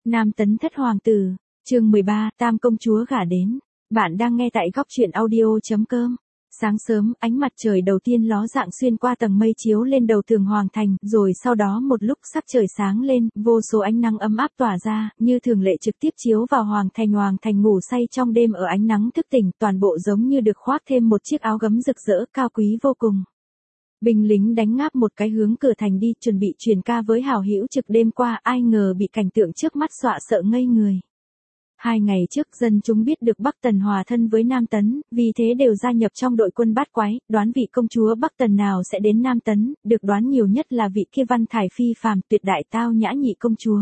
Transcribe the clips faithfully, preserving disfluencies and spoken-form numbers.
Nam Tấn thất hoàng tử, chương mười ba, Tam công chúa gả đến. Bạn đang nghe tại góc truyện audio.com. Sáng sớm, ánh mặt trời đầu tiên ló dạng xuyên qua tầng mây chiếu lên đầu tường hoàng thành, rồi sau đó một lúc sắc trời sáng lên, vô số ánh nắng ấm áp tỏa ra, như thường lệ trực tiếp chiếu vào hoàng thành. Hoàng thành ngủ say trong đêm ở ánh nắng thức tỉnh, toàn bộ giống như được khoác thêm một chiếc áo gấm rực rỡ, cao quý vô cùng. Binh lính đánh ngáp một cái hướng cửa thành đi, chuẩn bị truyền ca với hảo hữu trực đêm qua, ai ngờ bị cảnh tượng trước mắt dọa sợ ngây người. Hai ngày trước dân chúng biết được Bắc Tần hòa thân với Nam Tấn, vì thế đều gia nhập trong đội quân bát quái, đoán vị công chúa Bắc Tần nào sẽ đến Nam Tấn, được đoán nhiều nhất là vị kia văn thải phi phàm tuyệt đại tao nhã nhị công chúa.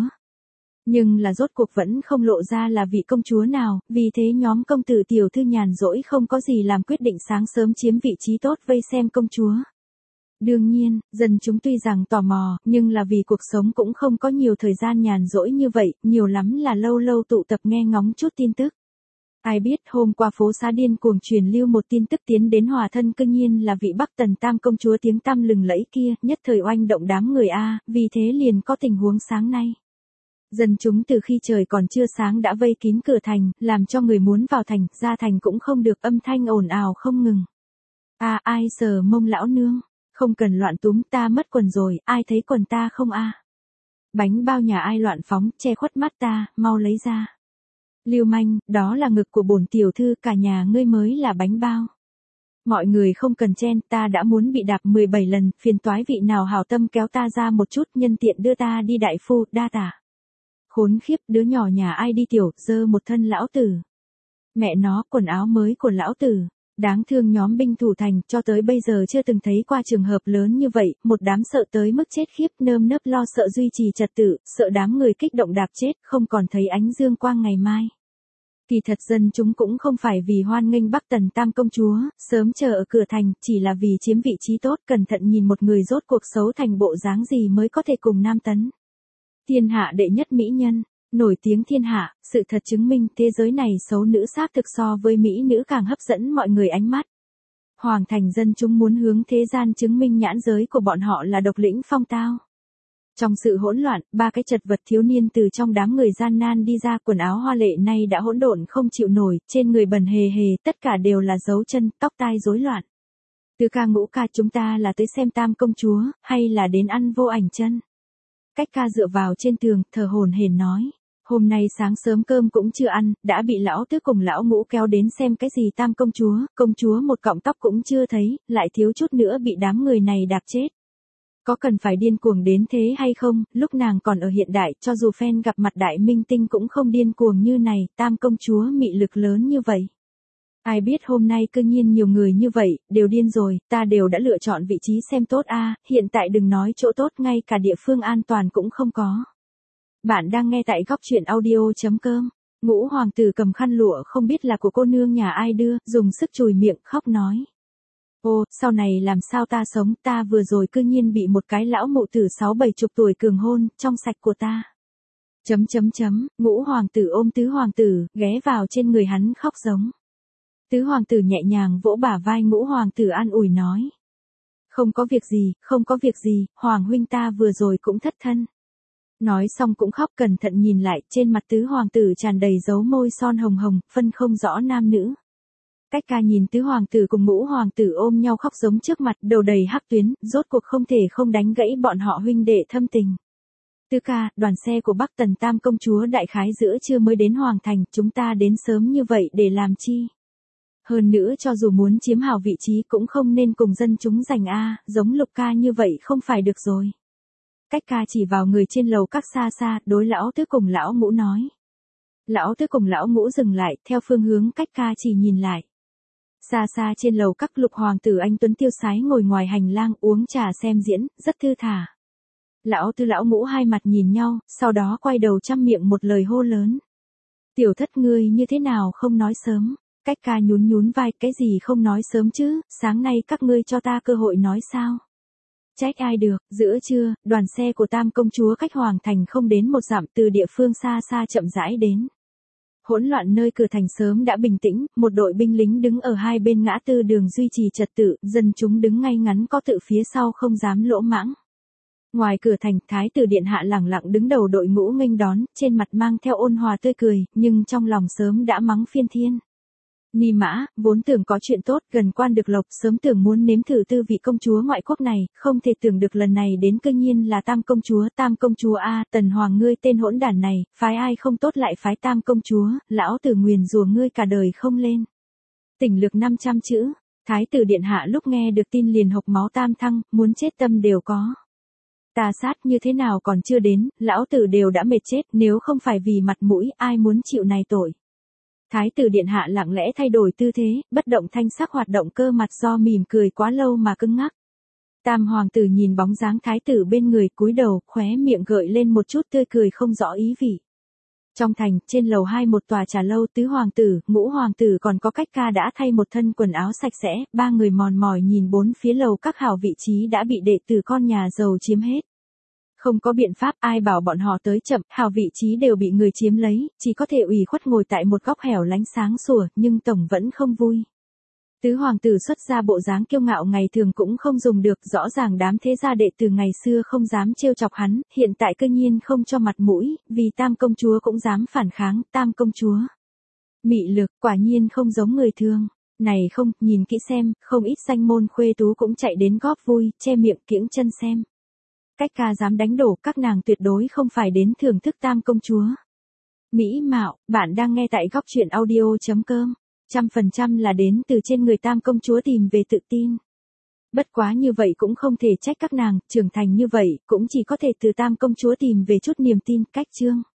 Nhưng là rốt cuộc vẫn không lộ ra là vị công chúa nào, vì thế nhóm công tử tiểu thư nhàn rỗi không có gì làm quyết định sáng sớm chiếm vị trí tốt vây xem công chúa. Đương nhiên, dân chúng tuy rằng tò mò, nhưng là vì cuộc sống cũng không có nhiều thời gian nhàn rỗi như vậy, nhiều lắm là lâu lâu tụ tập nghe ngóng chút tin tức. Ai biết hôm qua phố xá điên cuồng truyền lưu một tin tức tiến đến hòa thân cư nhiên là vị Bắc Tần Tam công chúa tiếng tăm lừng lẫy kia, nhất thời oanh động đám người A, vì thế liền có tình huống sáng nay. Dân chúng từ khi trời còn chưa sáng đã vây kín cửa thành, làm cho người muốn vào thành, ra thành cũng không được, âm thanh ồn ào không ngừng. A ai sờ mông lão nương. Không cần loạn túm, ta mất quần rồi, ai thấy quần ta không a? Bánh bao nhà ai loạn phóng, che khuất mắt ta, mau lấy ra. Lưu manh, đó là ngực của bổn tiểu thư, cả nhà ngươi mới là bánh bao. Mọi người không cần chen, ta đã muốn bị đạp mười bảy lần, phiền toái vị nào hảo tâm kéo ta ra một chút, nhân tiện đưa ta đi đại phu, đa tả. Khốn khiếp, đứa nhỏ nhà ai đi tiểu, dơ một thân lão tử. Mẹ nó, quần áo mới của lão tử. Đáng thương nhóm binh thủ thành, cho tới bây giờ chưa từng thấy qua trường hợp lớn như vậy, một đám sợ tới mức chết khiếp, nơm nớp lo sợ duy trì trật tự, sợ đám người kích động đạp chết, không còn thấy ánh dương quang ngày mai. Kỳ thật dân chúng cũng không phải vì hoan nghênh Bắc Tần Tam công chúa, sớm chờ ở cửa thành, chỉ là vì chiếm vị trí tốt, cẩn thận nhìn một người rốt cuộc xấu thành bộ dáng gì mới có thể cùng Nam Tấn. Thiên hạ đệ nhất mỹ nhân. Nổi tiếng thiên hạ, sự thật chứng minh thế giới này xấu nữ xác thực so với mỹ nữ càng hấp dẫn mọi người ánh mắt. Hoàng thành dân chúng muốn hướng thế gian chứng minh nhãn giới của bọn họ là độc lĩnh phong tao. Trong sự hỗn loạn, ba cái chật vật thiếu niên từ trong đám người gian nan đi ra, quần áo hoa lệ nay đã hỗn độn không chịu nổi, trên người bẩn hề hề, tất cả đều là dấu chân, tóc tai rối loạn. Từ ca ngũ ca, chúng ta là tới xem Tam công chúa, hay là đến ăn vô ảnh chân? Cách ca dựa vào trên tường, thở hổn hển nói. Hôm nay sáng sớm cơm cũng chưa ăn, đã bị lão tứ cùng lão ngũ kéo đến xem cái gì Tam công chúa, công chúa một cọng tóc cũng chưa thấy, lại thiếu chút nữa bị đám người này đạp chết. Có cần phải điên cuồng đến thế hay không, lúc nàng còn ở hiện đại, cho dù fan gặp mặt đại minh tinh cũng không điên cuồng như này, Tam công chúa mị lực lớn như vậy. Ai biết hôm nay cư nhiên nhiều người như vậy, đều điên rồi, ta đều đã lựa chọn vị trí xem tốt a, hiện tại đừng nói chỗ tốt, ngay cả địa phương an toàn cũng không có. Bạn đang nghe tại góc truyện audio.com. Ngũ hoàng tử cầm khăn lụa không biết là của cô nương nhà ai đưa, dùng sức chùi miệng khóc nói. Ô, sau này làm sao ta sống, ta vừa rồi cư nhiên bị một cái lão mụ tử sáu bảy chục tuổi cường hôn, trong sạch của ta. Chấm chấm chấm, ngũ hoàng tử ôm tứ hoàng tử, ghé vào trên người hắn khóc giống. Tứ hoàng tử nhẹ nhàng vỗ bả vai ngũ hoàng tử an ủi nói. Không có việc gì, không có việc gì, hoàng huynh ta vừa rồi cũng thất thân. Nói xong cũng khóc, cẩn thận nhìn lại, trên mặt tứ hoàng tử tràn đầy dấu môi son hồng hồng, phân không rõ nam nữ. Cách ca nhìn tứ hoàng tử cùng ngũ hoàng tử ôm nhau khóc giống trước mặt, đầu đầy hắc tuyến, rốt cuộc không thể không đánh gãy bọn họ huynh đệ thâm tình. Tứ ca, đoàn xe của Bắc Tần Tam công chúa đại khái giữa trưa mới đến hoàng thành, chúng ta đến sớm như vậy để làm chi? Hơn nữa cho dù muốn chiếm hào vị trí cũng không nên cùng dân chúng giành a, giống Lục ca như vậy không phải được rồi. Cách ca chỉ vào người trên lầu các xa xa, đối lão tứ cùng lão ngũ nói. Lão tứ cùng lão ngũ dừng lại, theo phương hướng cách ca chỉ nhìn lại. Xa xa trên lầu các Lục hoàng tử anh tuấn tiêu sái ngồi ngoài hành lang uống trà xem diễn, rất thư thả. Lão tứ lão ngũ hai mặt nhìn nhau, sau đó quay đầu chăm miệng một lời hô lớn. Tiểu thất ngươi như thế nào không nói sớm? Cách ca nhún nhún vai, cái gì không nói sớm chứ, sáng nay các ngươi cho ta cơ hội nói sao? Trách ai được, giữa trưa, đoàn xe của Tam công chúa cách hoàng thành không đến một dặm từ địa phương xa xa chậm rãi đến. Hỗn loạn nơi cửa thành sớm đã bình tĩnh, một đội binh lính đứng ở hai bên ngã tư đường duy trì trật tự, dân chúng đứng ngay ngắn có tự phía sau không dám lỗ mãng. Ngoài cửa thành, thái tử điện hạ lẳng lặng đứng đầu đội ngũ nghênh đón, trên mặt mang theo ôn hòa tươi cười, nhưng trong lòng sớm đã mắng phiên thiên. Ni mã, vốn tưởng có chuyện tốt, gần quan được lộc, sớm tưởng muốn nếm thử tư vị công chúa ngoại quốc này, không thể tưởng được lần này đến cư nhiên là Tam công chúa, Tam công chúa a, Tần Hoàng ngươi tên hỗn đản này, phái ai không tốt lại phái Tam công chúa, lão tử nguyền rủa ngươi cả đời không lên. Tỉnh lược năm trăm chữ, thái tử điện hạ lúc nghe được tin liền hộc máu tam thăng, muốn chết tâm đều có. Tà sát như thế nào còn chưa đến, lão tử đều đã mệt chết, nếu không phải vì mặt mũi, ai muốn chịu này tội. Thái tử điện hạ lặng lẽ thay đổi tư thế, bất động thanh sắc hoạt động cơ mặt do mỉm cười quá lâu mà cứng ngắc. Tam hoàng tử nhìn bóng dáng thái tử bên người, cúi đầu, khóe miệng gợi lên một chút tươi cười không rõ ý vị. Trong thành, trên lầu hai một tòa trà lâu, tứ hoàng tử, ngũ hoàng tử còn có cách ca đã thay một thân quần áo sạch sẽ, ba người mòn mỏi nhìn bốn phía lầu các hào vị trí đã bị đệ tử con nhà giàu chiếm hết. Không có biện pháp, ai bảo bọn họ tới chậm, hào vị trí đều bị người chiếm lấy, chỉ có thể ủy khuất ngồi tại một góc hẻo lánh sáng sủa, nhưng tổng vẫn không vui. Tứ hoàng tử xuất ra bộ dáng kiêu ngạo ngày thường cũng không dùng được, rõ ràng đám thế gia đệ từ ngày xưa không dám trêu chọc hắn, hiện tại cơ nhiên không cho mặt mũi, vì Tam công chúa cũng dám phản kháng, Tam công chúa. Mị lực, quả nhiên không giống người thường. Này không, nhìn kỹ xem, không ít danh môn khuê tú cũng chạy đến góp vui, che miệng kiễng chân xem. Cách ca dám đánh đổ, các nàng tuyệt đối không phải đến thưởng thức Tam công chúa. Mỹ mạo, bạn đang nghe tại góc truyện audio chấm com. Trăm phần trăm là đến từ trên người Tam công chúa tìm về tự tin. Bất quá như vậy cũng không thể trách các nàng, trưởng thành như vậy, cũng chỉ có thể từ Tam công chúa tìm về chút niềm tin, cách chương.